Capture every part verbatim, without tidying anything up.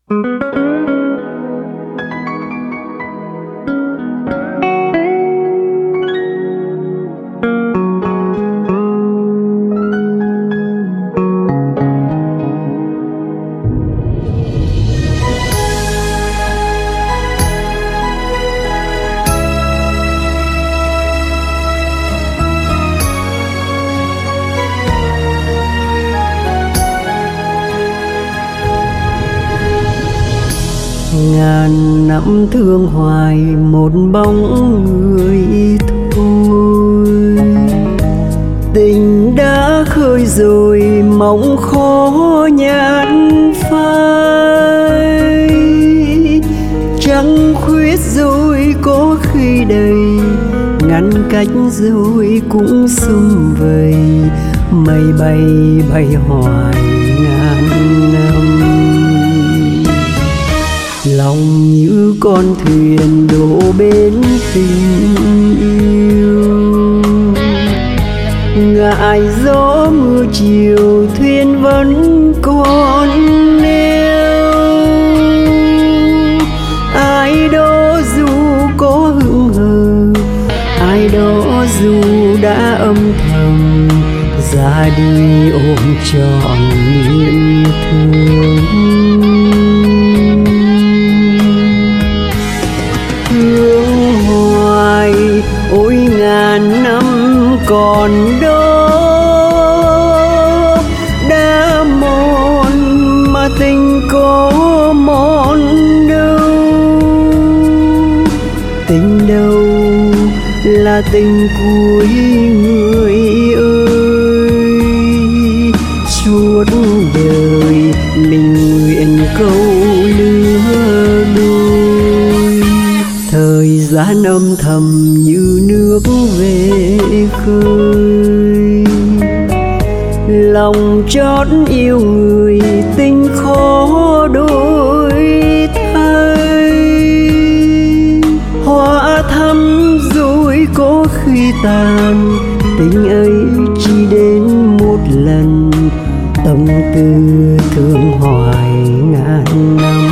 Ngàn năm thương hoài một bóng người thôi, tình đã khơi rồi mong khó nhạt phai. Trăng khuyết rồi có khi đầy, ngăn cách rồi cũng sum vầy, mây bay bay hoài ngàn năm. Lòng như con thuyền đổ bến tình yêu, ngại gió mưa chiều thuyền vẫn còn neo. Ai đó dù có hững hờ, ai đó dù đã âm thầm ra đi ôm trọn niềm thương. Thương hoài ôi ngàn năm còn đó, đã mòn mà tình có mòn đâu. Tình đâu là tình cuối người ơi, suốt đời mình nguyện câu lứa đôi. Thời gian âm thầm như nước về khơi, lòng chót yêu người tình khó đổi thay. Hoa thắm rồi có khi tàn, tình ấy chỉ đến một lần, tâm tư thương hoài ngàn năm.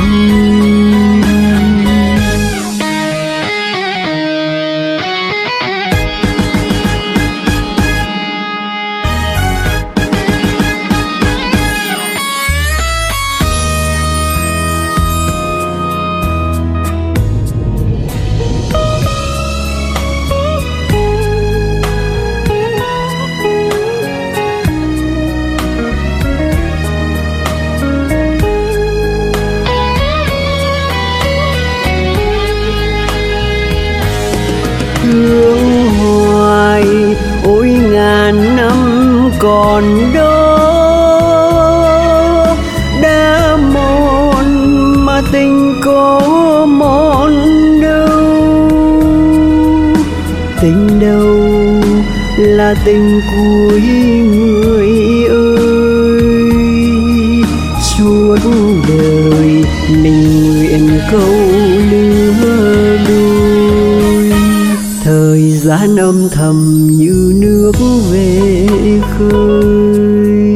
Thương hoài ôi ngàn năm còn đó, đã mòn mà tình có mòn đâu. Tình đâu là tình cuối người ơi, suốt đời mình nguyện câu lứa đôi. Thời gian âm thầm như nước về khơi,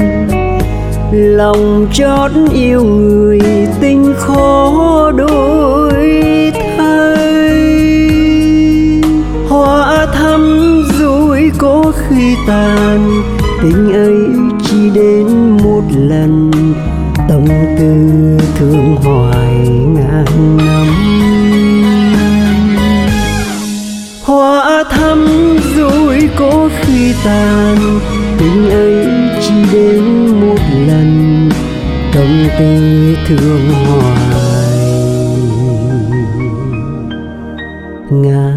lòng chót yêu người tình khó đổi thay. Hoa thắm rồi có khi tàn, tình ấy chỉ đến một lần, tâm tư thương hoài ngàn năm. Hoa thắm rồi có khi tàn, tình ấy chỉ đến một lần, tâm tư thương hoài ngàn